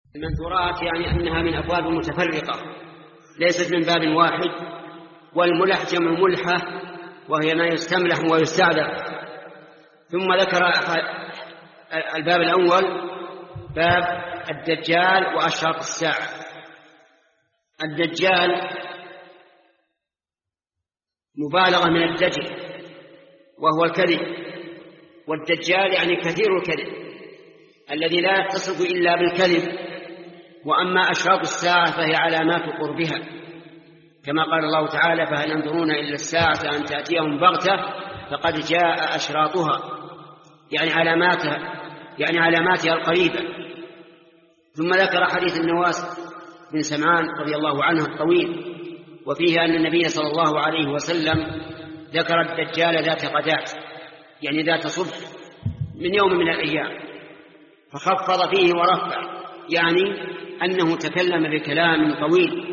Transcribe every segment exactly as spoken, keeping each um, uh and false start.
المنثورات يعني أنها من أبواب متفرقة ليست من باب واحد، والملح جمع ملحة وهي ما يستملح ويستعذب. ثم ذكر الباب الأول باب الدجال وأشراط الساعة. الدجال مبالغة من الدجل وهو الكذب، والدجال يعني كثير الكذب الذي لا يتصف إلا بالكذب. وأما أشراط الساعة فهي علامات قربها، كما قال الله تعالى: فهل ينظرون إلا الساعة أن تأتيهم بغتة فقد جاء أشراطها، يعني علاماتها يعني علاماتها القريبة. ثم ذكر حديث النواس بن سمعان رضي الله عنه الطويل، وفيه أن النبي صلى الله عليه وسلم ذكر الدجال ذات غداة، يعني ذات صبح من يوم من الأيام، فخفض فيه ورفع، يعني أنه تكلم بكلام طويل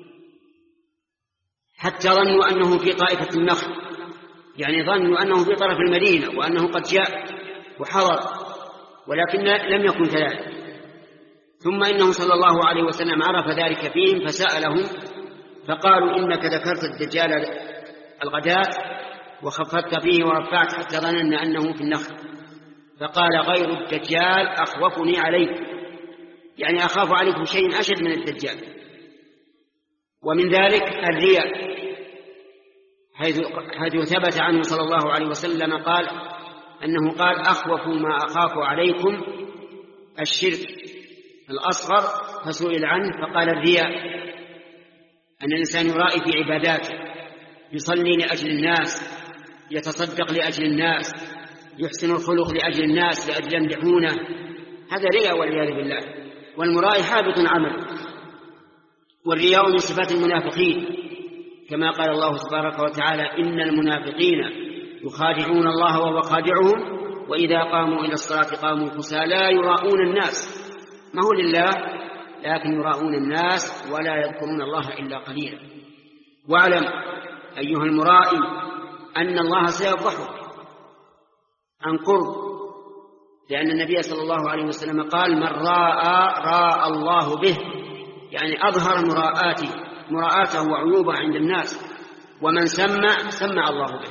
حتى ظنوا أنه في طائفة النخل، يعني ظنوا أنه في طرف المدينة وأنه قد جاء وحضر، ولكن لم يكن كذلك. ثم إنه صلى الله عليه وسلم عرف ذلك فيهم فسألهم فقالوا: إنك ذكرت الدجال الغداة وخفضت فيه ورفعت حتى ظننا أنه في النخل. فقال: غير الدجال أخوفني عليكم، يعني أخاف عليكم شيء أشد من الدجال. ومن ذلك الرياء، حيث, حيث ثبت عنه صلى الله عليه وسلم قال أنه قال: أخوف ما أخاف عليكم الشرك الأصغر، فسئل عنه فقال: الرياء، أن الإنسان يرائي في عباداته، يصلي لأجل الناس، يتصدق لأجل الناس، يحسن الخلق لأجل الناس لأجل يمدحونه، هذا رياء والعياذ بالله، والمرائي حابط عمله. والرياء من صفات المنافقين، كما قال الله تبارك وتعالى: إن المنافقين يخادعون الله وهو خادعهم وإذا قاموا إلى الصلاة قاموا كسالى لا يراءون الناس، ما هو لله لكن يراءون الناس ولا يذكرون الله إلا قليلا. واعلم أيها المرائي أن الله سيفضحك عن قرب، لأن النبي صلى الله عليه وسلم قال: من راء راء الله به، يعني أظهر مراءاته مراءاته وعيوبه عند الناس، ومن سمع سمع الله به.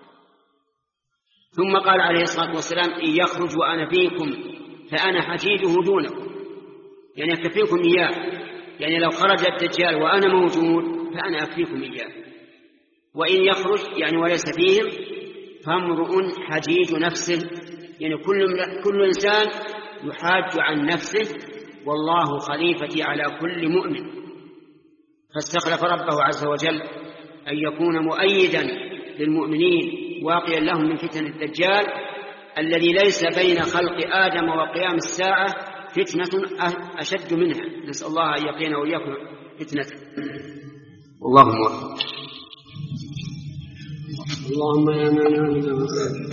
ثم قال عليه الصلاة والسلام: إن يخرج وأنا فيكم فأنا حجيجه دونكم، يعني أكفيكم إياه، يعني لو خرج الدجال وأنا موجود فأنا أكفيكم إياه. وإن يخرج يعني وليس فيهم فامرؤ حجيج نفسه، يعني كل, كل إنسان يحاج عن نفسه، والله خليفتي على كل مؤمن. فاستخلف ربه عز وجل أن يكون مؤيدا للمؤمنين واقيا لهم من فتن الدجال الذي ليس بين خلق آدم وقيام الساعة فتنة أشد منها. نسأل الله أن يقينا وإياكم فتنة. والله موفق. اللهم يا من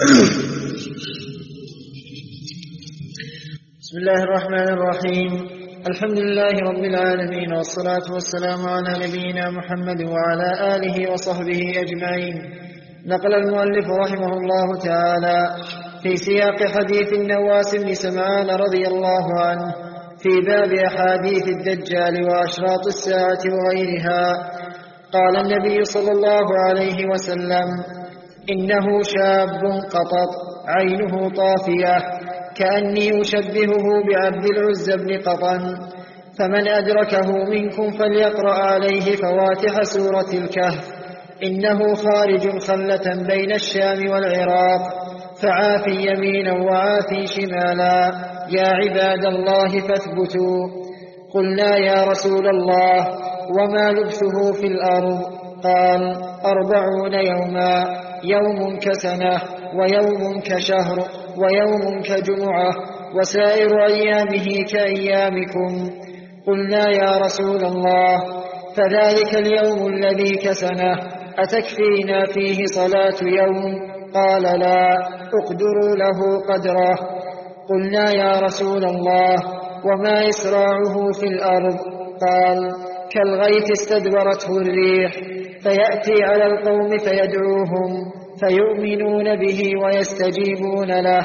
بسم الله الرحمن الرحيم. الحمد لله رب العالمين، والصلاة والسلام على نبينا محمد وعلى آله وصحبه أجمعين. نقل المؤلف رحمه الله تعالى في سياق حديث النواس بن سمعان رضي الله عنه في باب أحاديث الدجال وأشراط الساعة وغيرها، قال النبي صلى الله عليه وسلم: إنه شاب قطط عينه طافية، كأني أشبهه بعبد العزى بن قطن، فمن أدركه منكم فليقرأ عليه فواتح سورة الكهف، إنه خارج خلة بين الشام والعراق، فعافي يمينا وعافي شمالا، يا عباد الله فاثبتوا. قلنا: يا رسول الله وما لبثه في الأرض؟ قال: أربعون يوما، يوم كسنة ويوم كشهر ويوم كجمعة، وسائر أيامه كأيامكم. قلنا: يا رسول الله فذلك اليوم الذي كسنه أتكفينا فيه صلاة يوم؟ قال: لا، اقدروا له قدره. قلنا: يا رسول الله وما إسراعه في الأرض؟ قال: كالغيث استدبرته الريح، فيأتي على القوم فيدعوهم فيؤمنون به ويستجيبون له،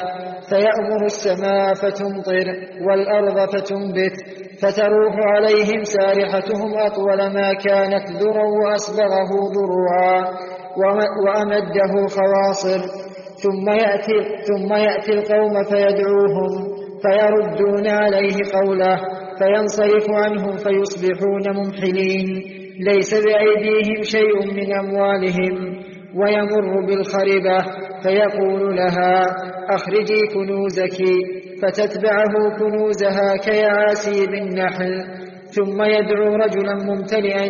فيأمر السماء فتمطر والأرض فتنبت، فتروح عليهم سارحتهم أطول ما كانت ذرا وأصبغه ضروعا وأمده خواصر، ثم يأتي, ثم يأتي القوم فيدعوهم فيردون عليه قوله فينصرف عنهم فيصبحون ممحلين ليس بأيديهم شيء من أموالهم، ويمر بالخربة فيقول لها أخرجي كنوزك، فتتبعه كنوزها كيعاسيب النحل، ثم يدعو رجلا ممتلئا.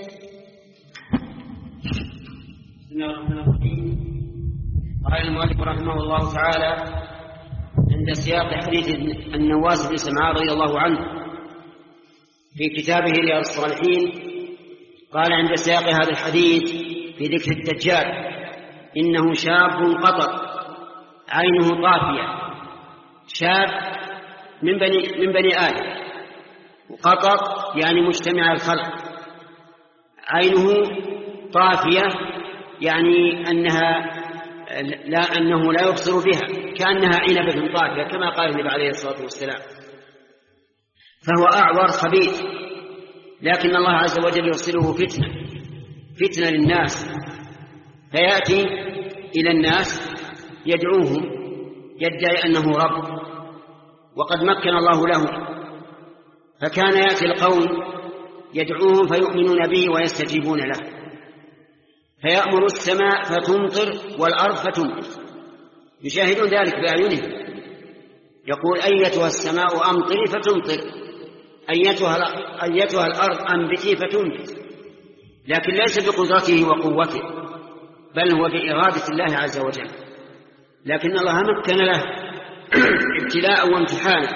قال المؤلف رحمه الله تعالى عند سياق حديث النواس بن سمعان رضي الله عنه في كتابه رياض الصالحين، قال عند سياق هذا الحديث في ذكر الدجال إنه شاب قطر عينه طافية، شاب من بني, من بني آدم، وقطر يعني مجتمع الخلق، عينه طافية يعني أنها لا أنه لا يبصر بها، كأنها عنبة طافية كما قال النبي عليه الصلاة والسلام، فهو أعور خبيث، لكن الله عز وجل يرسله فتنة فتنة للناس، فيأتي إلى الناس يدعوهم يدعي أنه رب، وقد مكن الله له، فكان يأتي القوم يدعوهم فيؤمنون به ويستجيبون له، فيأمر السماء فتمطر والأرض فتنبت، يشاهدون ذلك بأعينهم، يقول أيتها السماء أمطري فتمطر، أيتها, أيتها الأرض أنبتي فتنبت، لكن ليس بقدرته وقوته، بل هو بإرادة الله عز وجل، لكن الله مكن له ابتلاء وامتحانا،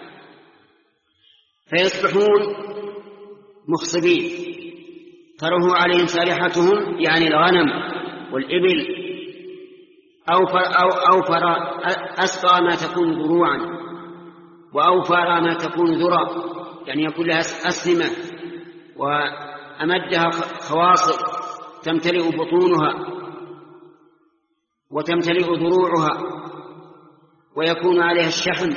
فيصبحون مخصبين، تره عليهم سارحتهم يعني الغنم والإبل، أوفر, أو أوفر أسقى ما تكون ضروعا، وأوفر ما تكون ذرا يعني يكون لها أسلمة، وأمدها خواصر تمتلئ بطونها وتمتلئ ضروعها ويكون عليها الشحم،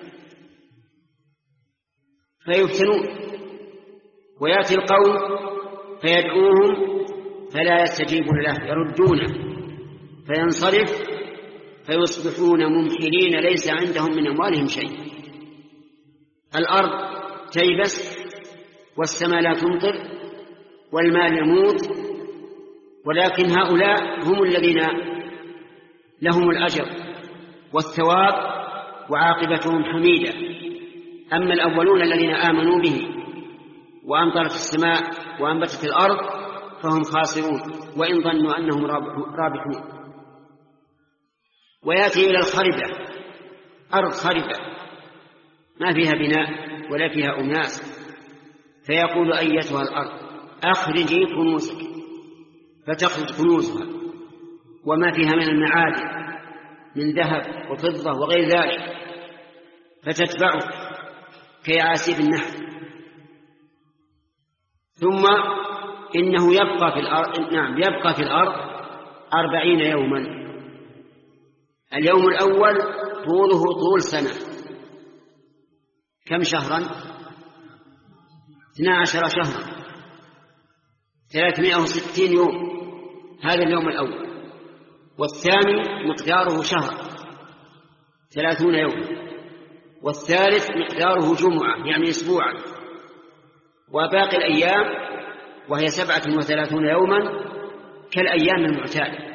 فيفتنون، ويأتي القوم فيدعوهم فلا يستجيبون له، يردونه فينصرف فيصبحون ممحلين ليس عندهم من أموالهم شيء، الأرض تيبس والسماء لا تمطر والماء يموت، ولكن هؤلاء هم الذين لهم الأجر والثواب وعاقبتهم حميدة، أما الأولون الذين آمنوا به وأمطرت السماء وأنبتت الأرض فهم خاسرون وإن ظنوا أنهم رابحون. ويأتي إلى الخربة، أرض خربة ما فيها بناء ولا فيها أناس، فيقول أيتها الأرض أخرجي كنوزك، فتخرج كنوزها وما فيها من المعادن من ذهب وفضة وغير ذلك، فتتبعه كيعاسيب النحل، ثم إنه يبقى في الأرض نعم يبقى في الأرض أربعين يوما، اليوم الأول طوله طول سنة، كم شهرا؟ اثنا عشر شهرا، ثلاثمائة وستين يوم، هذا اليوم الأول، والثاني مقداره شهر ثلاثون يوم، والثالث مقداره جمعة يعني أسبوعا، وباقي الأيام وهي سبعة وثلاثون يوما كالأيام المعتادة.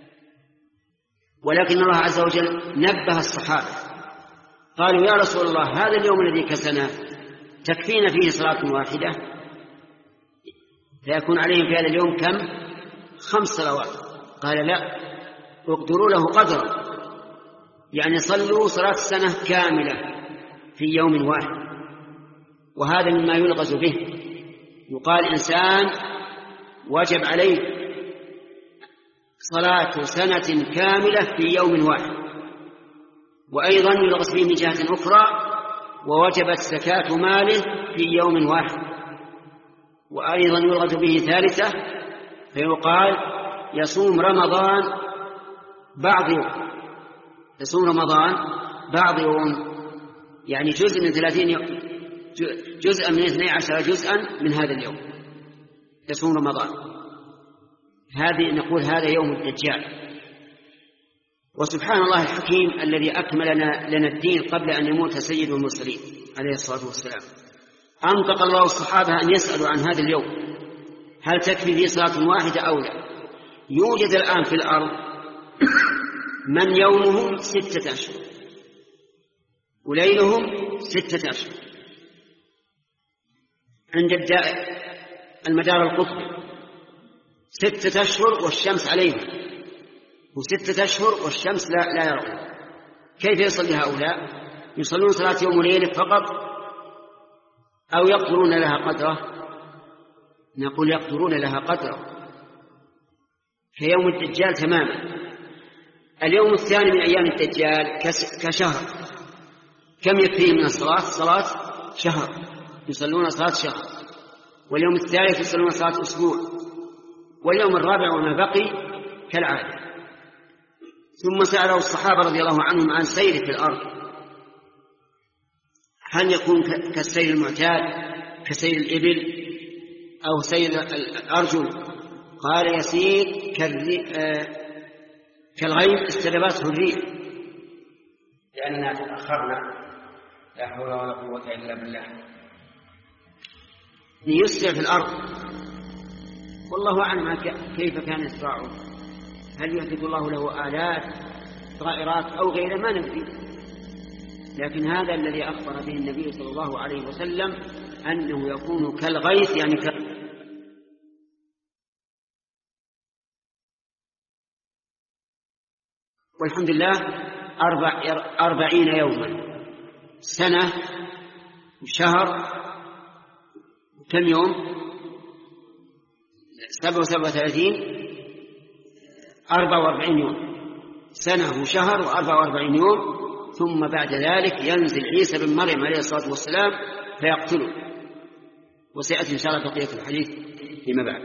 ولكن الله عز وجل نبه الصحابة، قالوا يا رسول الله هذا اليوم الذي كسنا تكفينا فيه صلاة واحدة؟ فيكون عليهم في هذا اليوم كم؟ خمس صلوات. قال لا، اقدروا له قدرا، يعني صلوا صلاة السنة كاملة في يوم واحد، وهذا مما يلغز به، يقال إنسان وجب عليه صلاة سنة كاملة في يوم واحد، وأيضا يلغز به من جهة أخرى ووجبت زكاة ماله في يوم واحد، وأيضا يلغز به ثالثة فيقال يصوم رمضان بعض يوم، يصوم رمضان بعض يوم، يعني جزء من ثلاثين يوم، جزءا من اثني عشر جزءا من هذا اليوم يصوم رمضان. هذه نقول هذا يوم الدجال. وسبحان الله الحكيم الذي أكمل لنا الدين قبل أن يموت سيد المرسلين عليه الصلاة والسلام. أنطق الله الصحابة أن يسألوا عن هذا اليوم، هل تكفي فيه صلاة واحدة أو لا؟ يوجد الآن في الأرض من يومهم ستة أشهر وليلهم ستة أشهر عند المدار القطبي، ستة أشهر والشمس عليهم، وستة أشهر والشمس لا, لا يرون. كيف يصلي هؤلاء؟ يصلون صلاة يوم وليلة فقط أو يقدرون لها قدره؟ نقول يقدرون لها قدره، كيوم الدجال تماما. اليوم الثاني من أيام الدجال كشهر، كم يكفيه من الصلاة؟ صلاة شهر، يصلون صلاة شهر. واليوم الثالث يصلون صلاة أسبوع. واليوم الرابع وما بقي كالعادة. ثم سأله الصحابة رضي الله عنهم عن سير في الأرض، هل يكون كالسير المعتاد كسير الإبل أو سير الأرجل؟ قال يسير كالغيث استلبته الريح، لأننا تأخرنا، لا حول ولا قوة إلا بالله. يسرع في الأرض، والله أعلم كيف كان إسراعه، هل يحدث الله له آلات طائرات أو غيره ما ندري، لكن هذا الذي أخبر به النبي صلى الله عليه وسلم أنه يكون كالغيث، يعني ك... والحمد لله أربع أربعين يوما، سنة وشهر، كم يوم؟ سبع وسبع وثلاثين، أربع وأربعين يوم، سنة وشهر وأربع وأربعين يوم. ثم بعد ذلك ينزل عيسى بن مريم عليه الصلاة والسلام فيقتله، وسيأتي إن شاء الله بقية الحديث فيما بعد.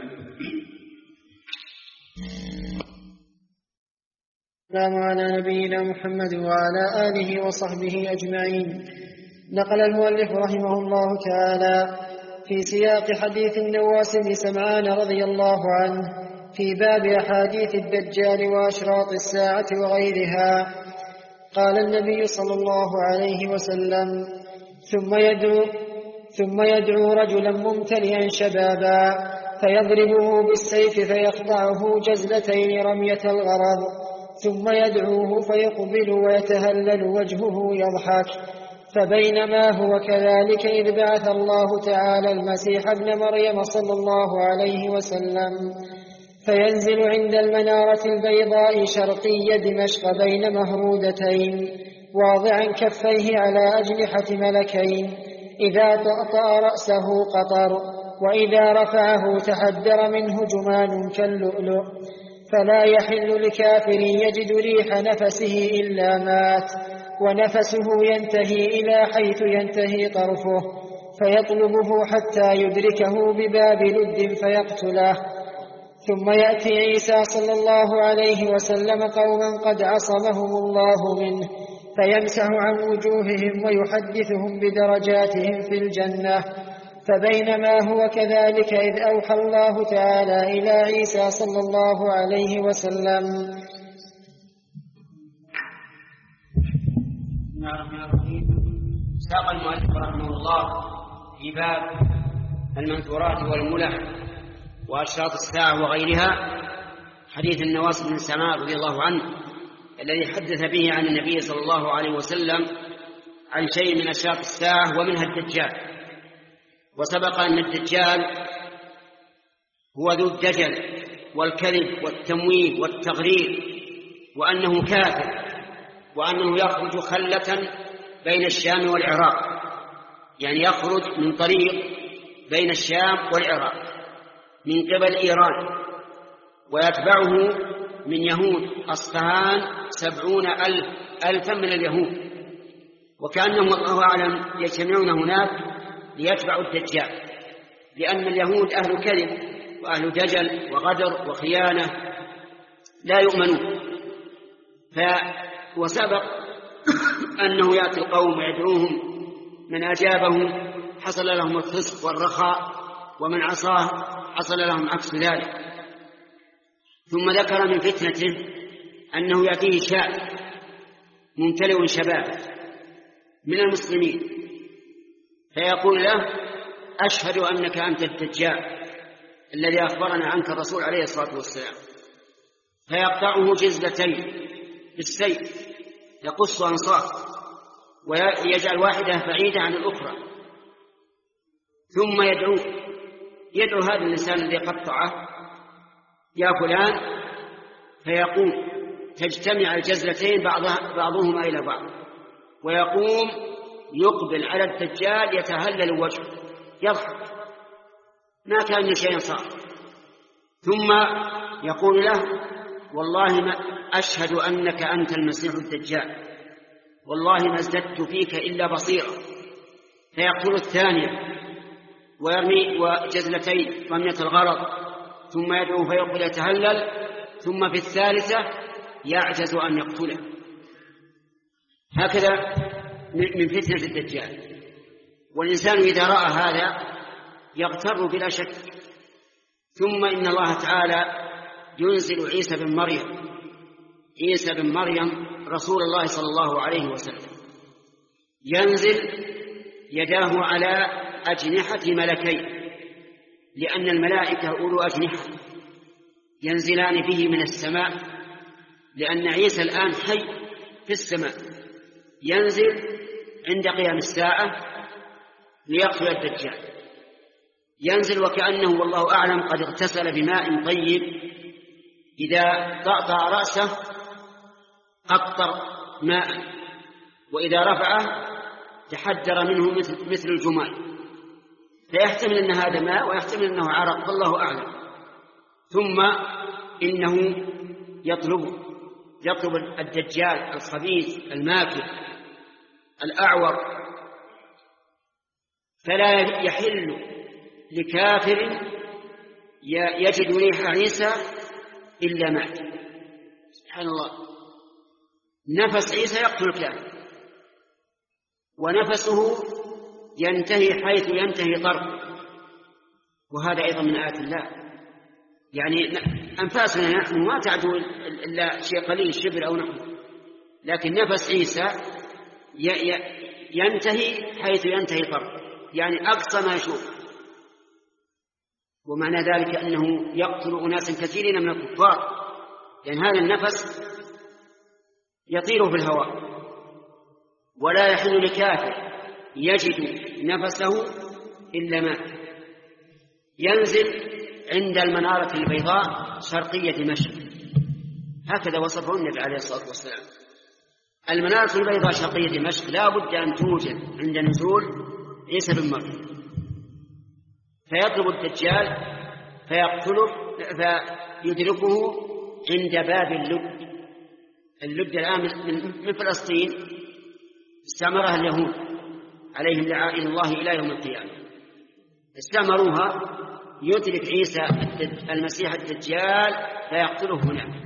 السلام على نبينا محمد وعلى آله وصحبه أجمعين. نقل المؤلف رحمه الله تعالى في سياق حديث النواس بن سمعان رضي الله عنه في باب أحاديث الدجال وأشراط الساعة وغيرها، قال النبي صلى الله عليه وسلم: ثم يدعو, ثم يدعو رجلا ممتلئا شبابا فيضربه بالسيف فيخضعه جزلتين رمية الغرض، ثم يدعوه فيقبل ويتهلل وجهه يضحك. فبينما هو كذلك إذ بعث الله تعالى المسيح ابن مريم صلى الله عليه وسلم فينزل عند المنارة البيضاء شرقي دمشق بين مهرودتين واضعا كفيه على أجنحة ملكين، إذا طأطأ رأسه قطر، وإذا رفعه تحدر منه جمان كاللؤلؤ، فلا يحل لكافر يجد ريح نفسه إلا مات، ونفسه ينتهي إلى حيث ينتهي طرفه، فيطلبه حتى يدركه بباب لد فيقتله. ثم يأتي عيسى صلى الله عليه وسلم قوما قد عصمهم الله منه، فيمسح عن وجوههم ويحدثهم بدرجاتهم في الجنة. فبينما هو كذلك إذ أوحى الله تعالى إلى عيسى صلى الله عليه وسلم: بسم الله الرحمن الرحيم. ساق المؤلف رحمه الله في باب المنثورات والملح وأشراط الساعة وغيرها حديث النواس بن سمعان رضي الله عنه الذي حدث به عن النبي صلى الله عليه وسلم عن شيء من أشراط الساعة ومنها الدجال. وسبق أن الدجال هو ذو الدجل والكذب والتمويه والتغرير، وأنه كافر، وأنه يخرج خلة بين الشام والعراق، يعني يخرج من طريق بين الشام والعراق من قبل إيران، ويتبعه من يهود أصفهان سبعون ألف ألفا من اليهود، وكأنهم الله أعلم يجتمعون هناك ليتبعوا الدجال، لأن اليهود أهل كذب وأهل دجل وغدر وخيانة لا يؤمنون. ف وسبق أنه يأتي القوم ويدعوهم، من أجابهم حصل لهم الخصب والرخاء، ومن عصاه حصل لهم عكس ذلك. ثم ذكر من فتنته أنه يأتيه شاب ممتلئ شباب من المسلمين فيقول له: أشهد أنك أنت الدجال الذي أخبرنا عنك الرسول عليه الصلاة والسلام، فيقطعه جزلتين بالسيف يقص أنصاف ويجعل واحدة بعيدة عن الأخرى، ثم يدعو يدعو هذا الإنسان الذي قطعه: يا فلان، فيقوم تجتمع الجزلتين بعضهما إلى بعض، ويقوم يقبل على الدجال يتهلل وجهه يضحك ما كان شيئا صار، ثم يقول له: والله ما أشهد أنك أنت المسيح الدجال، والله ما ازددت فيك إلا بصيرا. فيقتل الثانية ويرمي وجزلتين رمية الغرض، ثم يدعو فيقبل يتهلل، ثم في الثالثة يعجز أن يقتله. هكذا من فتنة الدجال. والإنسان إذا رأى هذا يغتر بلا شك. ثم إن الله تعالى ينزل عيسى بن مريم عيسى بن مريم رسول الله صلى الله عليه وسلم، ينزل يداه على أجنحة ملكين، لأن الملائكة أولو أجنحة ينزلان به من السماء، لأن عيسى الآن حي في السماء، ينزل عند قيام الساعة ليقتل الدجال. ينزل وكأنه والله أعلم قد اغتسل بماء طيب، إذا طأطأ رأسه قطر ماء، وإذا رفعه تحدر منه مثل, مثل الجمال، فيحتمل أن هذا ماء ويحتمل أنه عرق، والله أعلم. ثم إنه يطلب يطلب الدجال الخبيث الماكر الأعور، فلا يحل لكافر يجد ريح عيسى إلا مات. سبحان الله، نفس عيسى يقتل الكافر، ونفسه ينتهي حيث ينتهي طرفه، وهذا أيضا من آيات الله. يعني أنفاسنا نحن ما تعدو إلا شيء قليل، شبر أو نحو، لكن نفس عيسى ينتهي حيث ينتهي طرفه، يعني أقصى ما يشوف. ومعنى ذلك أنه يقتل أناسا كثيرين من الكفار، لأن يعني هذا النفس يطير في الهواء. ولا يحل لكافر يجد نفسه إلا مات. ينزل عند المنارة البيضاء شرقية دمشق، هكذا وصفه النبي عليه الصلاة والسلام. المنارة البيضاء شرقية دمشق لا بد أن توجد عند نزول عيسى بن مريم، فيطلب الدجال فيقتله فيدركه عند باب اللد. اللد الآن من فلسطين استعمرها اليهود عليهم لعائن الله إلى يوم القيامة، استعمروها. يدرك عيسى المسيح الدجال فيقتله هناك،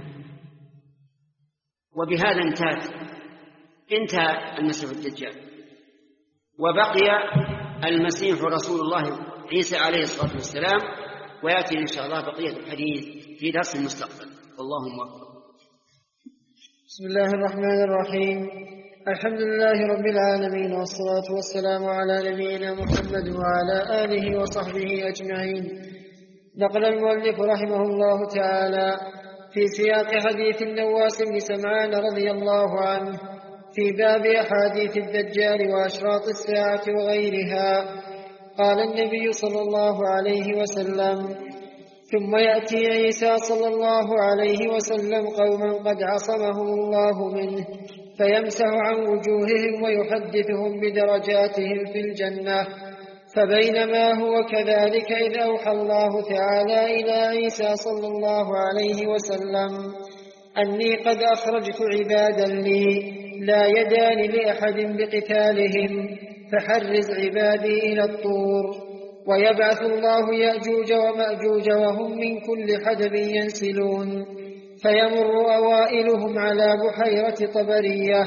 وبهذا انتهت انتهى المسيح الدجال، وبقي المسيح رسول الله عيسى عليه الصلاة والسلام. ويأتي إن شاء الله بقية الحديث في درس المستقبل، والله موفق. بسم الله الرحمن الرحيم. الحمد لله رب العالمين، والصلاة والسلام على نبينا محمد وعلى آله وصحبه أجمعين. نقل المؤلف رحمه الله تعالى في سياق حديث النواس بن سمعان رضي الله عنه في باب أحاديث الدجال وأشراط الساعة وغيرها، قال النبي صلى الله عليه وسلم: ثم يأتي عيسى صلى الله عليه وسلم قوما قد عصمهم الله منه، فيمسح عن وجوههم ويحدثهم بدرجاتهم في الجنة. فبينما هو كذلك إذ أوحى الله تعالى إلى عيسى صلى الله عليه وسلم: أني قد أخرجت عبادا لي لا يدان لأحد بقتالهم، فحرز عبادي إلى الطور. ويبعث الله يأجوج ومأجوج وهم من كل حدب ينسلون، فيمر أوائلهم على بحيرة طبرية،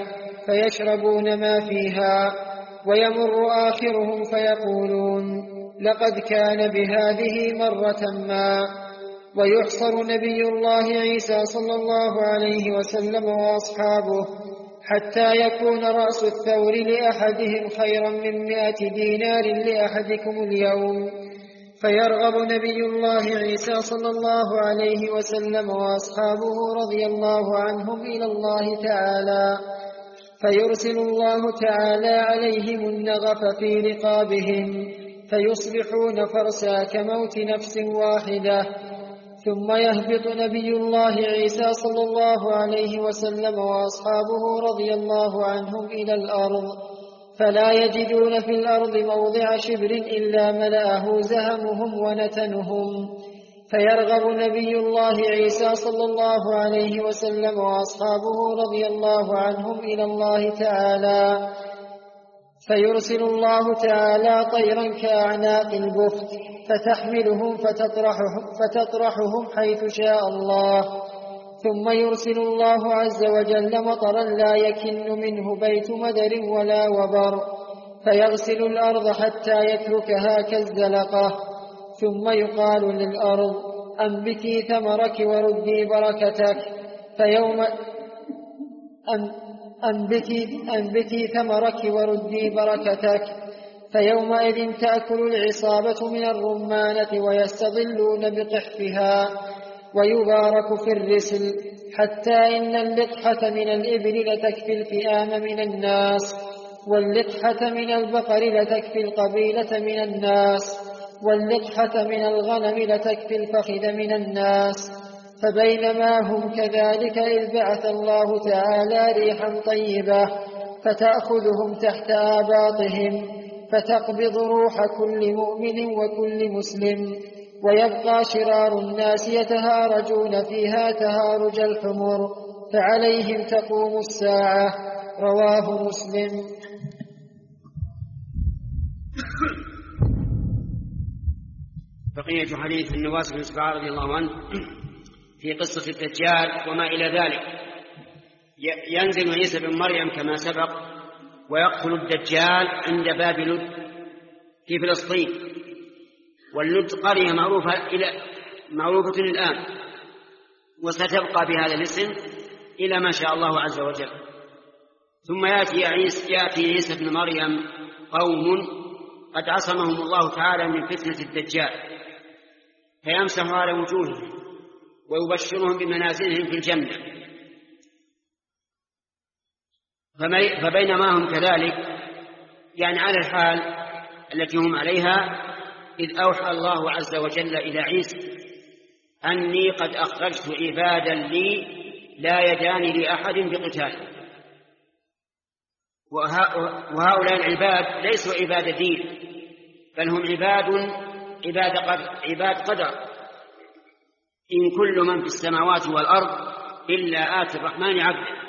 فيشربون ما فيها، ويمر آخرهم فيقولون لقد كان بهذه مرة ما. ويحصر نبي الله عيسى صلى الله عليه وسلم وأصحابه حتى يكون رأس الثور لأحدهم خيرا من مائة دينار لأحدكم اليوم، فيرغب نبي الله عيسى صلى الله عليه وسلم وأصحابه رضي الله عنهم إلى الله تعالى، فيرسل الله تعالى عليهم النغف في رقابهم فيصبحون فرسا كموت نفس واحدة. ثم يهبط نبي الله عيسى صلى الله عليه وسلم وأصحابه رضي الله عنهم إلى الأرض، فلا يجدون في الأرض موضع شبر إلا ملأه زهمهم ونتنهم، فيرغب نبي الله عيسى صلى الله عليه وسلم وأصحابه رضي الله عنهم إلى الله تعالى، فيرسل الله تعالى طيرا كأعناق البخت فتحملهم فتطرحهم, فتطرحهم حيث شاء الله، ثم يرسل الله عز وجل مطرا لا يكن منه بيت مدر ولا وبر، فيغسل الأرض حتى يتركها كالزلقة، ثم يقال للأرض أنبتي ثمرك وردي بركتك، فيوم أنبتي, أنبتي ثمرك وردي بركتك، فيومئذ تأكل العصابة من الرمانة ويستظلون بقحفها، ويبارك في الرسل، حتى إن اللقحة من الإبل لتكفي الفئام من الناس، واللقحة من البقر لتكفي القبيلة من الناس، واللقحة من الغنم لتكفي الفخذ من الناس. فبينما هم كذلك إذ بعث الله تعالى ريحا طيبة فتأخذهم تحت آباطهم، فتقبض روح كل مؤمن وكل مسلم، ويبقى شرار الناس يتهارجون فيها تهارج الحمر، فعليهم تقوم الساعة. رواه مسلم. بقية حديث النواس بن سبعان رضي الله عنه في قصة الدجال وما إلى ذلك. ينزل عيسى بن مريم كما سبق ويقتل الدجال عند باب لد في فلسطين، واللد قرية معروفة إلى معروفة الآن، وستبقى بهذا الاسم إلى ما شاء الله عز وجل. ثم يأتي عيسى, يأتي عيسى بن مريم قوم قد عصمهم الله تعالى من فتنة الدجال، فيمسح على وجوههم ويبشرهم بمنازلهم في الجنة. فبينما هم كذلك يعني على الحال التي هم عليها إذ أوحى الله عز وجل إلى عيسى أني قد أخرجت عبادا لي لا يدان لأحد بقتال. وهؤلاء العباد ليسوا عباد دين، بل هم عباد عباد قدر, عباد قدر. إن كل من في السماوات والأرض إلا آتي الرحمن عبدا.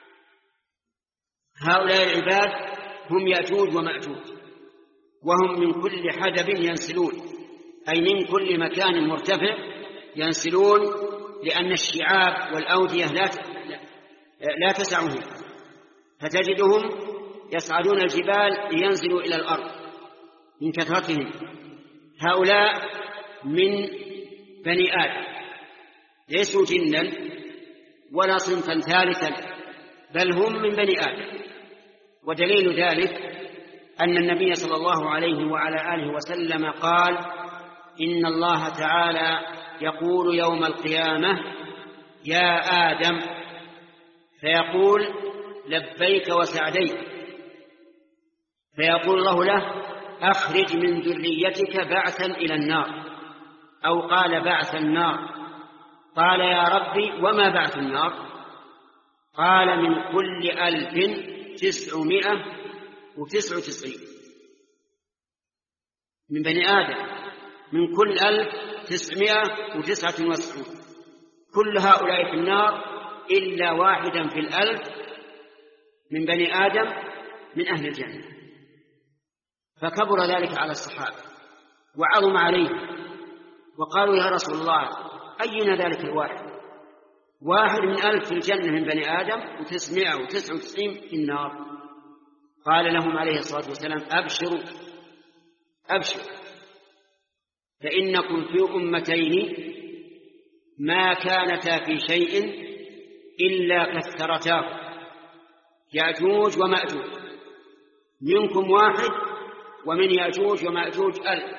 هؤلاء العباد هم يأجوج ومأجوج، وهم من كل حدب ينسلون، أي من كل مكان مرتفع ينسلون، لأن الشعاب والأودية لا لا تسعهم، فتجدهم يصعدون الجبال لينزلوا إلى الأرض من كثرتهم. هؤلاء من بني آدم، ليسوا جنا ولا صنفا ثالثا، بل هم من بني آدم. ودليل ذلك أن النبي صلى الله عليه وعلى آله وسلم قال إن الله تعالى يقول يوم القيامة يا آدم، فيقول لبيك وسعديك، فيقول الله له أخرج من ذريتك بعثا إلى النار، أو قال بعث النار. قال يا ربي وما بعث النار؟ قال من كل ألف تسعمائة وتسعة وتسعين، من بني آدم من كل ألف تسعمائة وتسعة وتسعين، كل هؤلاء في النار إلا واحدا في الألف من بني آدم من أهل الجنة. فكبر ذلك على الصحابة وعظم عليه، وقالوا يا رسول الله أينا ذلك الواحد؟ واحد من ألف في الجنة من بني آدم وتسعمائة وتسعة وتسعين في النار. قال لهم عليه الصلاة والسلام أبشروا أبشروا فإنكم في أمتين ما كانتا في شيء إلا كثرتاه يأجوج ومأجوج، منكم واحد ومن يأجوج ومأجوج ألف.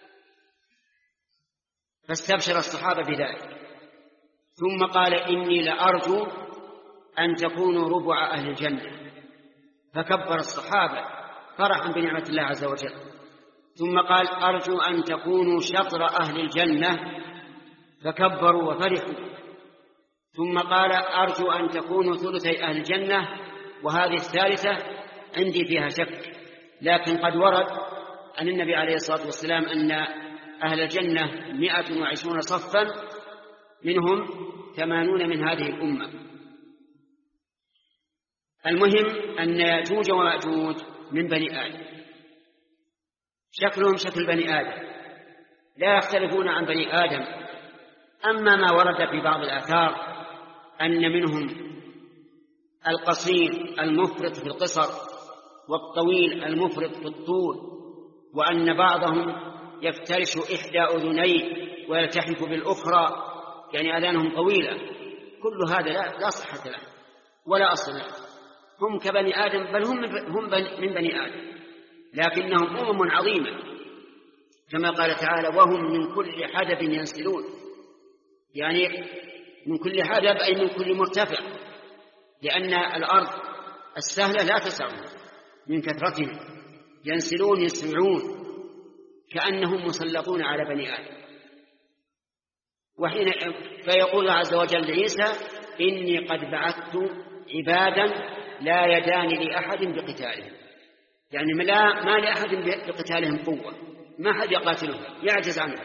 فاستبشر الصحابة بذلك، ثم قال إني لأرجو أن تكونوا ربع أهل الجنة، فكبر الصحابة فرحا بنعمة الله عز وجل. ثم قال أرجو أن تكونوا شطر أهل الجنة، فكبروا وفرحوا. ثم قال أرجو أن تكونوا ثلثي أهل الجنة، وهذه الثالثة عندي فيها شك، لكن قد ورد عن النبي عليه الصلاة والسلام أن أهل الجنة مئة وعشرون صفا منهم ثمانون من هذه الأمة. المهم أن يأجوج ومأجوج من بني آدم، شكلهم شكل بني آدم، لا يختلفون عن بني آدم. أما ما ورد في بعض الآثار أن منهم القصير المفرط في القصر والطويل المفرط في الطول، وأن بعضهم يفترش إحدى أذنيه ويلتحف بالأخرى، يعني آذانهم طويلة. كل هذا لا, لا صحة له ولا أصل له. هم كبني آدم، بل هم, هم من بني آدم، لكنهم أمم عظيمة، كما قال تعالى وهم من كل حدب ينسلون، يعني من كل حدب أي من كل مرتفع، لأن الأرض السهلة لا تسعهم من كثرتهم، ينسلون يسرعون كأنهم مسلطون على بني آدم. وحين فيقول الله عز وجل لعيسى إني قد بعثت عبادا لا يدان لأحد بقتالهم، يعني لا ما لأحد بقتالهم قوة، ما أحد يقاتلهم يعجز عنه.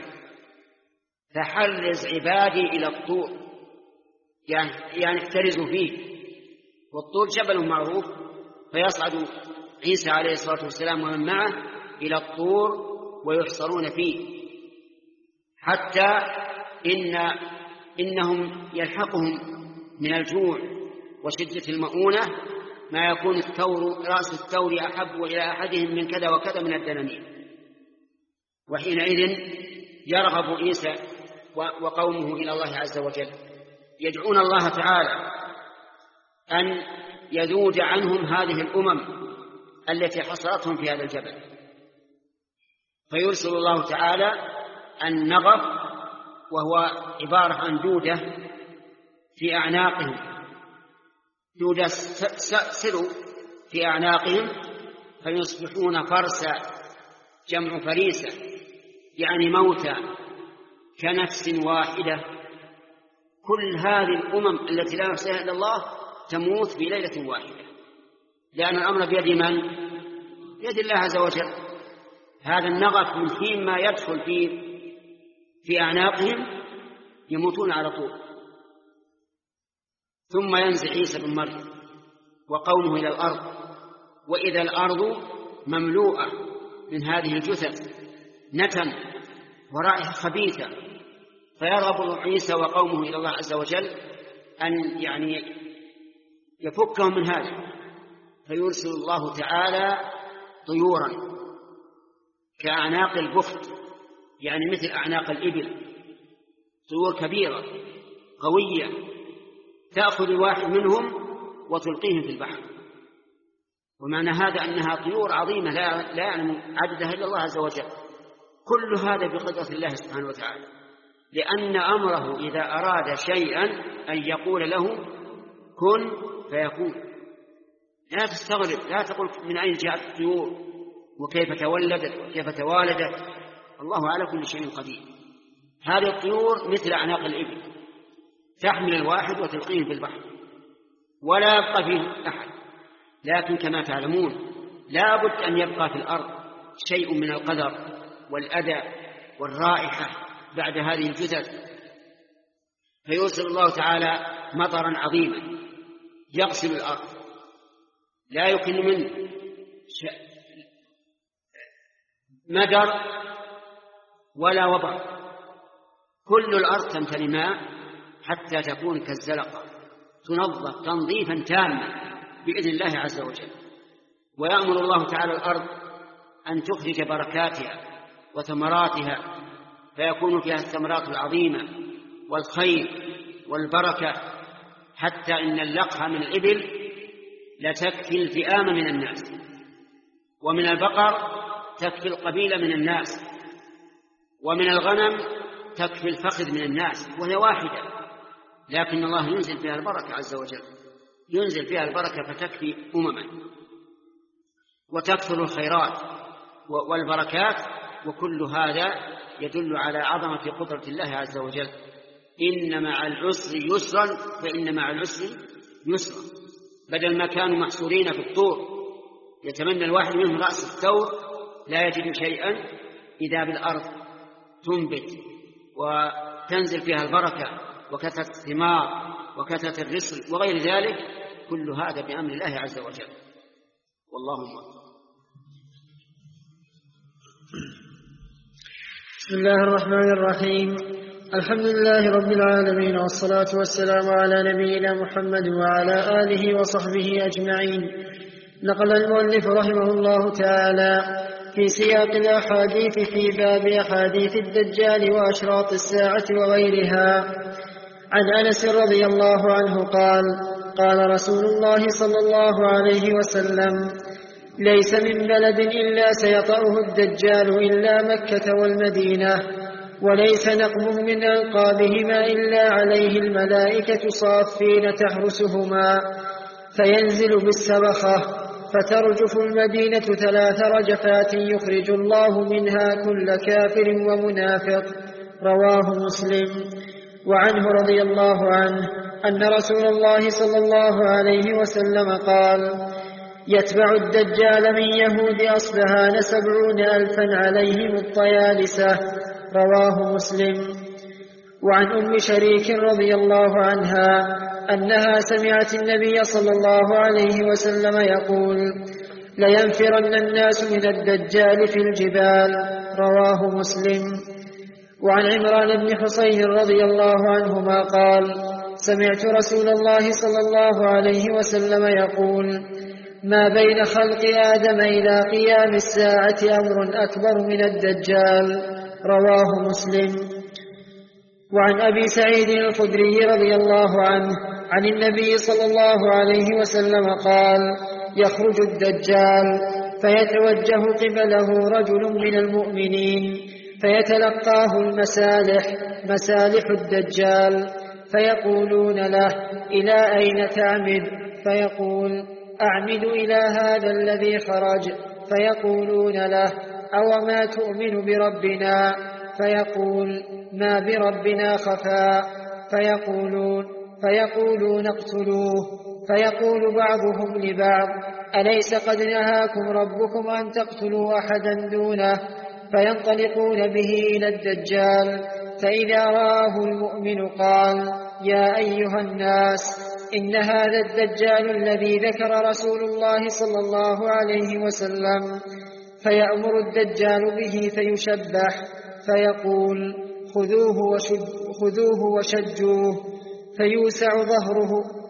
فحرز عبادي إلى الطور، يعني يعني احترزوا فيه، والطور جبل معروف، فيصعد عيسى عليه الصلاة والسلام ومن معه إلى الطور ويحصرون فيه، حتى إن إنهم يلحقهم من الجوع وشدة المؤونة ما يكون الثور رأس الثور أحب إلى أحدهم من كذا وكذا من الدنانير. وحينئذ يرغب عيسى وقومه إلى الله عز وجل، يدعون الله تعالى أن يذود عنهم هذه الأمم التي حصرتهم في هذا الجبل، فيرسل الله تعالى النغف، وهو عبارة عن دودة في أعناقهم، دودة سلو في أعناقهم، فيصبحون فرسا، جمع فريسة، يعني موتى كنفس واحدة. كل هذه الأمم التي لا يحصيها إلا الله تموت في ليلة واحدة، لأن الأمر بيد من؟ بيد الله عز وجل. هذا النغف من حين ما يدخل في في أعناقهم يموتون على طول. ثم ينزع عيسى بن مريم وقومه إلى الأرض، وإذا الأرض مملوءة من هذه الجثث نتن ورائحة خبيثة، فيرغب عيسى وقومه إلى الله عز وجل أن يعني يفكهم من هذا، فيرسل الله تعالى طيورا كأعناق البخت، يعني مثل أعناق الإبل، طيور كبيرة قوية تأخذ واحد منهم وتلقيهم في البحر. ومعنى هذا أنها طيور عظيمة لا, لا يعلم عددها إلا الله عز وجل. كل هذا بقدرة الله سبحانه وتعالى، لأن أمره إذا أراد شيئا أن يقول له كن فيكون. لا تستغرب، لا تقول من أين جاءت الطيور وكيف تولدت وكيف توالدت، الله على كل شيء قدير. هذه الطيور مثل أعناق الإبل تحمل الواحد وتلقيه في البحر ولا يبقى فيه أحد. لكن كما تعلمون لا بد أن يبقى في الأرض شيء من القدر والأذى والرائحة بعد هذه الجثث، فيرسل الله تعالى مطرا عظيما يغسل الأرض، لا يكن منه مدر ولا وبر، كل الأرض تمتلي ماء حتى تكون كالزلقة، تنظف تنظيفا تاما بإذن الله عز وجل. ويأمر الله تعالى الأرض أن تخرج بركاتها وثمراتها، فيكون فيها الثمرات العظيمة والخير والبركة، حتى إن اللقحة من الإبل لتكفي الفئام من الناس، ومن البقر تكفي القبيلة من الناس، ومن الغنم تكفي الفخذ من الناس، وهي واحدة، لكن الله ينزل فيها البركة عز وجل، ينزل فيها البركة فتكفي أمما وتكثر الخيرات والبركات. وكل هذا يدل على عظمة قدرة الله عز وجل. إن مع العسر يسرا فإن مع العسر يسرا. بدل ما كانوا محصورين في الطور يتمنى الواحد منهم رأس الثور لا يجد شيئا، إذا بالأرض تنبت وتنزل فيها البركة وكثرة الثمار وكثرة الرزق وغير ذلك، كل هذا بأمر الله عز وجل. والله موفق. بسم الله الرحمن الرحيم. الحمد لله رب العالمين، والصلاة والسلام على نبينا محمد وعلى آله وصحبه أجمعين. نقل المؤلف رحمه الله تعالى في سياق الأحاديث في باب أحاديث الدجال وأشراط الساعة وغيرها عن أنس رضي الله عنه قال: قال رسول الله صلى الله عليه وسلم: ليس من بلد إلا سيطأه الدجال إلا مكة والمدينة، وليس نقم من ألقابهما إلا عليه الملائكة صافين تحرسهما، فينزل بالسبخة فترجف المدينة ثلاث رجفات يخرج الله منها كل كافر ومنافق. رواه مسلم. وعنه رضي الله عنه أن رسول الله صلى الله عليه وسلم قال: يتبع الدجال من يهود أصبهان سبعون ألفا عليهم الطيالسة. رواه مسلم. وعن أم شريك رضي الله عنها أنها سمعت النبي صلى الله عليه وسلم يقول: لينفرن الناس من الدجال في الجبال. رواه مسلم. وعن عمران بن حسين رضي الله عنهما قال: سمعت رسول الله صلى الله عليه وسلم يقول: ما بين خلق آدم إلى قيام الساعة أمر أكبر من الدجال. رواه مسلم. وعن أبي سعيد الخدري رضي الله عنه عن النبي صلى الله عليه وسلم قال: يخرج الدجال فيتوجه قبله رجل من المؤمنين فيتلقاه المسالح مسالح الدجال، فيقولون له: إلى أين تعمد؟ فيقول: أعمد إلى هذا الذي خرج. فيقولون له: أو ما تؤمن بربنا؟ فيقول: ما بربنا خفاء. فيقولون فيقولون اقتلوه. فيقول بعضهم لبعض: أليس قد نهاكم ربكم أن تقتلوا أحدا دونه؟ فينطلقون به إلى الدجال، فإذا رآه المؤمن قال: يا أيها الناس، إن هذا الدجال الذي ذكر رسول الله صلى الله عليه وسلم. فيأمر الدجال به فيشبح، فيقول: خذوه, وشج خذوه وشجوه فيوسع ظهره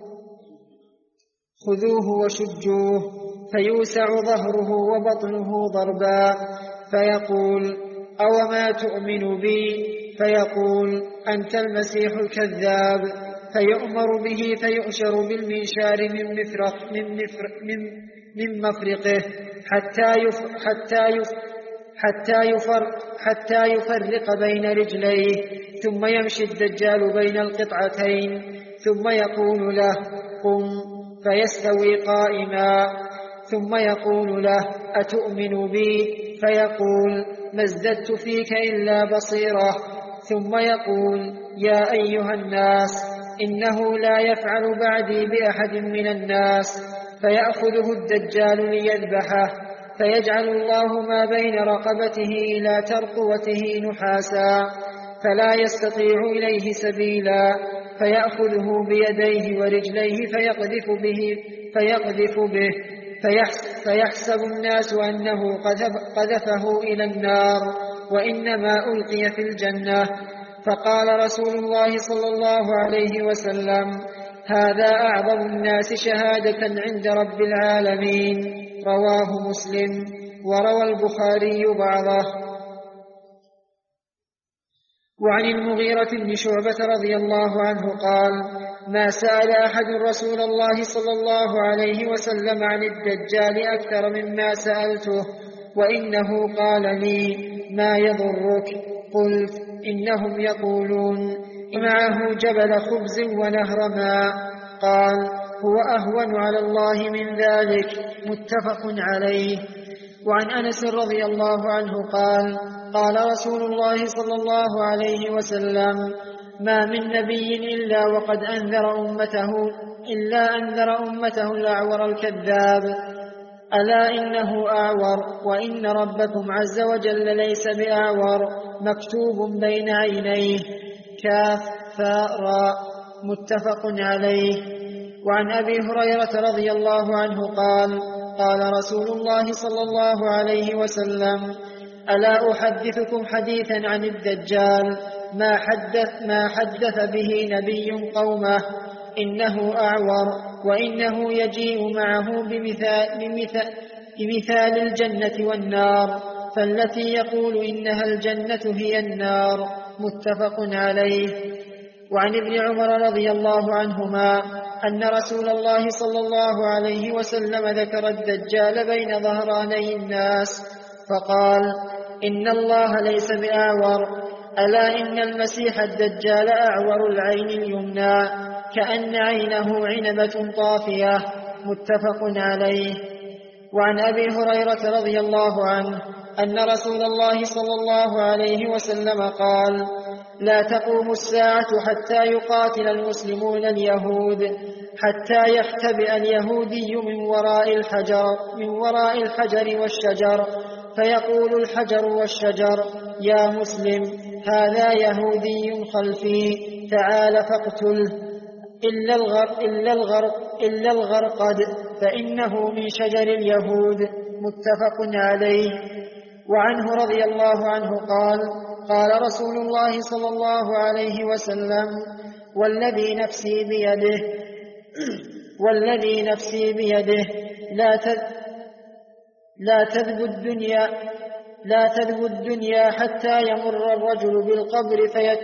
خذوه وشجوه فيوسع ظهره وبطنه ضربا. فيقول: أو ما تؤمن بي؟ فيقول: أنت المسيح الكذاب. فيؤمر به فيؤشر بالمنشار من مفرق من, مفرق من, من مفرقه حتى يف حتى يف حتى يفر حتى يفرق بين رجليه، ثم يمشي الدجال بين القطعتين، ثم يقول له: قم. فيستوي قائما، ثم يقول له: أتؤمن بي؟ فيقول: ما ازددت فيك إلا بصيرة. ثم يقول: يا أيها الناس، إنه لا يفعل بعدي بأحد من الناس. فيأخذه الدجال ليذبحه، فيجعل الله ما بين رقبته إلى ترقوته نحاسا، فلا يستطيع إليه سبيلا. فيأخذه بيديه ورجليه فيقذف به فيقذف به فيحسب الناس أنه قذفه إلى النار، وإنما ألقي في الجنة. فقال رسول الله صلى الله عليه وسلم: هذا أعظم الناس شهادة عند رب العالمين. رواه مسلم، وروى البخاري بعضه. وعن المغيرة بن شعبة رضي الله عنه قال: ما سأل أحد رسول الله صلى الله عليه وسلم عن الدجال أكثر مما سألته، وإنه قال لي: ما يضرك؟ قلت: إنهم يقولون معه جبل خبز ونهر ماء. قال: هو أهون على الله من ذلك. متفق عليه. وعن أنس رضي الله عنه قال: قال رسول الله صلى الله عليه وسلم: ما من نبي إلا وقد أنذر أمته إلا أنذر أمته الأعور الكذاب. ألا إنه أعور، وإن ربكم عز وجل ليس بأعور، مكتوب بين عينيه. كاف فاء راء. متفق عليه. وعن أبي هريرة رضي الله عنه قال: قال رسول الله صلى الله عليه وسلم: ألا أحدثكم حديثا عن الدجال ما حدث, ما حدث به نبي قومه؟ إنه أعور، وإنه يجيء معه بمثال, بمثال, بمثال الجنة والنار، فالتي يقول إنها الجنة هي النار. متفق عليه. وعن ابن عمر رضي الله عنهما أن رسول الله صلى الله عليه وسلم ذكر الدجال بين ظهراني الناس فقال: إن الله ليس بأعور، ألا إن المسيح الدجال أعور العين اليمنى كأن عينه عنبة طافية. متفق عليه. وعن أبي هريرة رضي الله عنه أن رسول الله صلى الله عليه وسلم قال: لا تقوم الساعة حتى يقاتل المسلمون اليهود، حتى يختبئ اليهودي من وراء الحجر من وراء الحجر والشجر، فيقول الحجر والشجر: يا مسلم، هذا يهودي خلفي، تعال فاقتله، إلا الغر إلا الغر إلا الغرقد، فإنه من شجر اليهود. متفق عليه. وعنه رضي الله عنه قال: قال رسول الله صلى الله عليه وسلم: والذي نفسي بيده والذي نفسي بيده لا تذ لا تذب الدنيا لا تذب الدنيا حتى يمر الرجل بالقبر فيت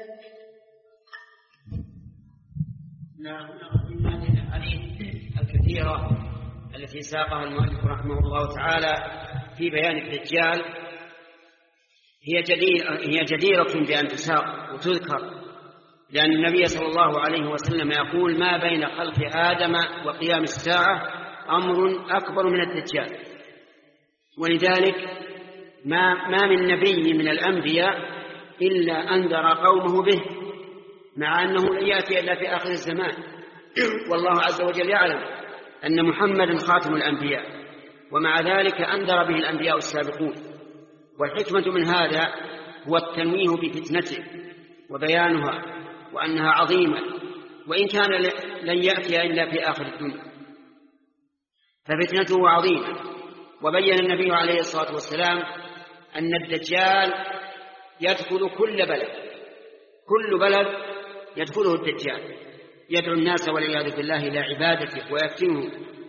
نعم. من هذه الأحاديث الكثيرة التي ساقها المؤلف رحمه الله تعالى في بيان الدجال هي جديرة, هي جديرة بأن تساق وتذكر، لأن النبي صلى الله عليه وسلم يقول: ما بين خلق آدم وقيام الساعة أمر أكبر من الدجال. ولذلك ما, ما من نبي من الأنبياء إلا أنذر قومه به، مع أنه لن يأتي إلا في آخر الزمان. والله عز وجل يعلم أن محمدا خاتم الأنبياء، ومع ذلك أنذر به الأنبياء السابقون. والحكمة من هذا هو التنويه بفتنته وبيانها وأنها عظيمة، وإن كان لن يأتي إلا في آخر الدنيا، ففتنته عظيمة. وبين النبي عليه الصلاة والسلام أن الدجال يدخل كل بلد، كل بلد يدخله الدجال، يدعو الناس والعياذ بالله إلى عبادته ويفتنهم،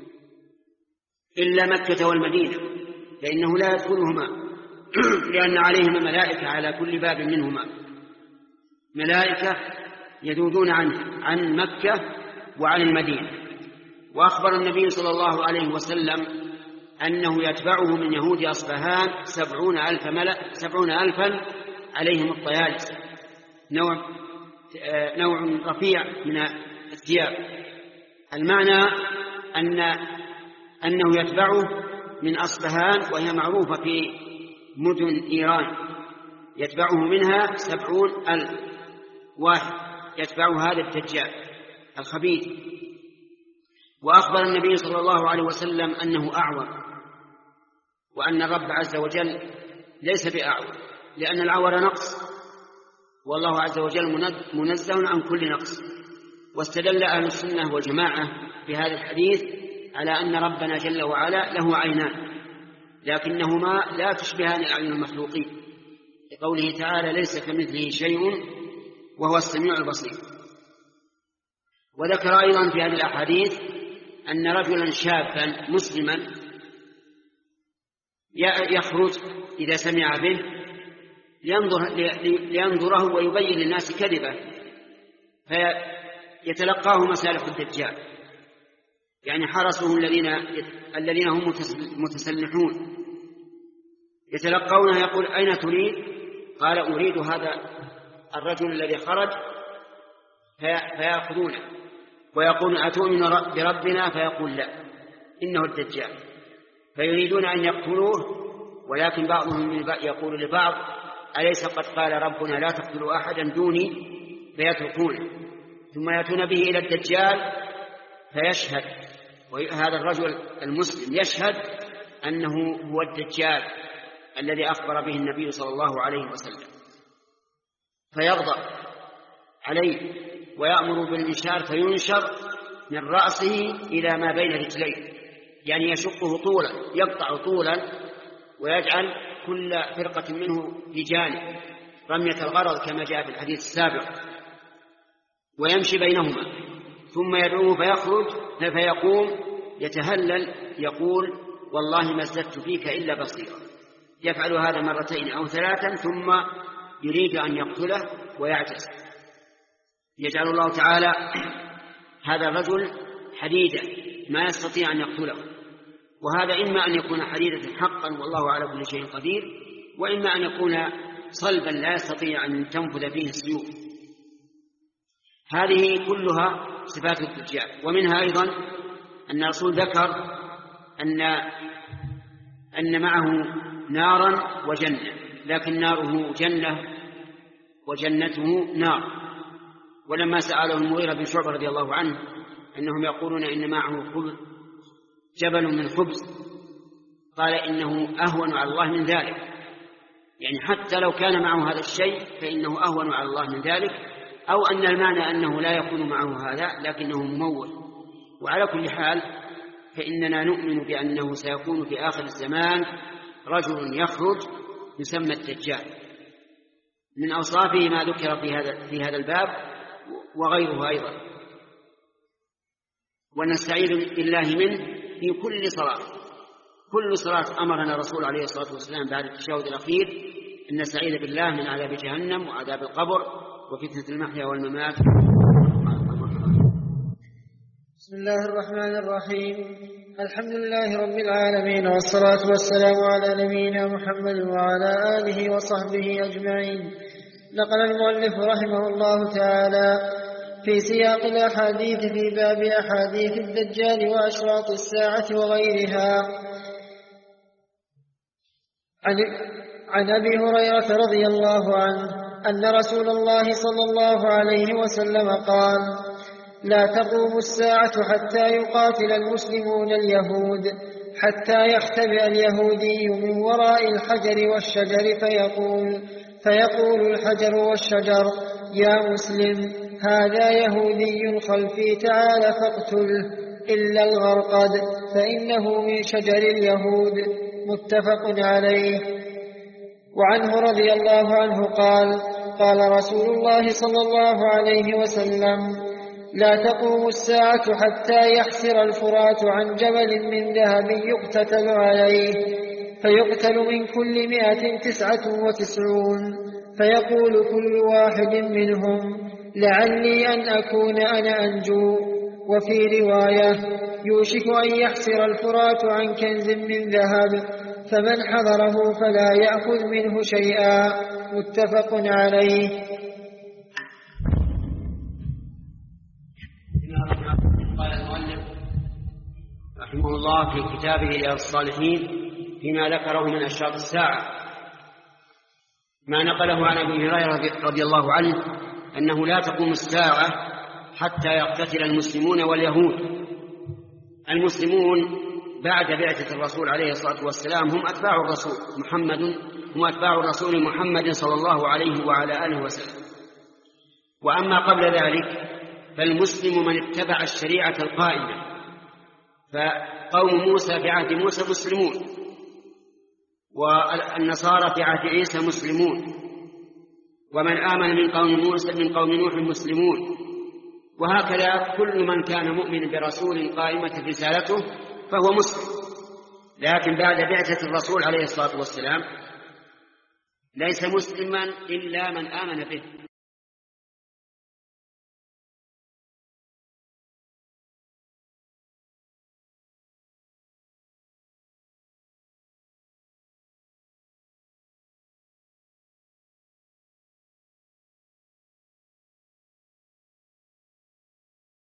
إلا مكة والمدينة فإنه لا يدخلهما، لأن عليهما ملائكة على كل باب منهما، ملائكة يذودون عنه عن مكة وعن المدينة. وأخبر النبي صلى الله عليه وسلم أنه يتبعه من يهود أصبهان سبعون ألف ملأ سبعون ألفا عليهم الطيالس، نوع نوع رفيع من الثياب. المعنى أن أنه يتبعه من أصبهان، وهي معروفة في مدن إيران، يتبعه منها سبعون ألف واحد يتبع هذا الدجال الخبيث. وأخبر النبي صلى الله عليه وسلم أنه أعور، وأن الرب عز وجل ليس بأعور، لأن العور نقص، والله عز وجل منزه عن كل نقص. واستدل أهل السنة والجماعة بهذا الحديث على أن ربنا جل وعلا له عينان، لكنهما لا تشبهان أعين المخلوقين، لقوله تعالى: ليس كمثله شيء وهو السميع البصير. وذكر أيضا في هذه الأحاديث أن رجلا شابا مسلما يخرج إذا سمع به لينظر لينظره ويبين للناس كذبه، فيتلقاه مسالح الدجال، يعني حرسه الذين الذين هم متسلحون يتلقونه، يقول أين تريد؟ قال أريد هذا الرجل الذي خرج، فيأخذونه ويقول أتؤمن بربنا؟ فيقول لا إنه الدجال، فيريدون أن يقتلوه، ولكن بعضهم يقول لبعض أليس قد قال ربنا لا تقتلوا أحدا دوني؟ فيتركونه، ثم يأتون به إلى الدجال فيشهد، وهذا الرجل المسلم يشهد أنه هو الدجال الذي أخبر به النبي صلى الله عليه وسلم، فيغضب عليه ويأمر بالإنشار فينشر من رأسه إلى ما بين رجليه، يعني يشقه طولا، يقطع طولا ويجعل كل فرقة منه في جانب رمية الغرض كما جاء في الحديث السابق، ويمشي بينهما، ثم يدعوه فيخرج فيقوم يتهلل يقول والله ما ازددت فيك إلا بصيرا. يفعل هذا مرتين أو ثلاثا ثم يريد أن يقتله ويعجز، يجعل الله تعالى هذا الرجل حديدا ما يستطيع أن يقتله، وهذا إما أن يكون حديدة حقا والله على كل شيء قدير، وإما أن يكون صلبا لا يستطيع أن تنفذ فيه السيوف. هذه كلها صفات الدجال. ومنها أيضا أن الرسول ذكر أن أن معه نارا وجنة، لكن ناره جنة وجنته نار. ولما سأله المغيرة بن شعبة رضي الله عنه أنهم يقولون إن معه جبل من خبز، قال إنه أهون على الله من ذلك، يعني حتى لو كان معه هذا الشيء فإنه أهون على الله من ذلك، أو أن المعنى أنه لا يكون معه هذا لكنه مموت. وعلى كل حال فإننا نؤمن بأنه سيكون في آخر الزمان رجل يخرج يسمى الدجال، من أوصافه ما ذكر في هذا في هذا الباب وغيره أيضا، ونستعيذ بالله منه في كل صلاة. كل صلاة أمرنا الرسول عليه الصلاة والسلام بعد التشهد الأخير أن نستعيذ بالله من عذاب جهنم وعذاب القبر وفتنة المحيا والممات. بسم الله الرحمن الرحيم. الحمد لله رب العالمين، والصلاة والسلام على نبينا محمد وعلى آله وصحبه أجمعين. نقل المؤلف رحمه الله تعالى في سياق الأحاديث في باب أحاديث الدجال وأشراط الساعة وغيرها عن, عن أبي هريرة رضي الله عنه أن رسول الله صلى الله عليه وسلم قال: لا تقوم الساعة حتى يقاتل المسلمون اليهود، حتى يختبئ اليهودي من وراء الحجر والشجر فيقول فيقول الحجر والشجر: يا مسلم، هذا يهودي خلفي، تعال فاقتله، إلا الغرقد فإنه من شجر اليهود. متفق عليه. وعنه رضي الله عنه قال: قال رسول الله صلى الله عليه وسلم: لا تقوم الساعة حتى يحسر الفرات عن جبل من ذهب يقتتل عليه، فيقتل من كل مئة تسعة وتسعون، فيقول كل واحد منهم: لعلي أن أكون أنا أنجو. وفي رواية: يوشك أن يحسر الفرات عن كنز من ذهب، فمن حضره فلا يأخذ منه شيئا. متفق عليه. قال المؤلف رحمه الله في كتابه رياض الصالحين فيما ذكره من أشراط الساعة ما نقله عن أبي هريرة رضي الله عنه أنه لا تقوم الساعة حتى يقتتل المسلمون واليهود. المسلمون بعد بعثة الرسول عليه الصلاة والسلام هم أتباع الرسول محمد هم أتباع الرسول محمد صلى الله عليه وعلى آله وسلم. وأما قبل ذلك فالمسلم من اتبع الشريعة القائمة، فقوم موسى في عهد موسى مسلمون، والنصارى في عهد عيسى مسلمون، ومن آمن من قوم موسى من قوم نوح مسلمون. وهكذا كل من كان مؤمن برسول قائمة رسالته فهو مسلم. لكن بعد بعثة الرسول عليه الصلاة والسلام ليس مسلما إلا من آمن به.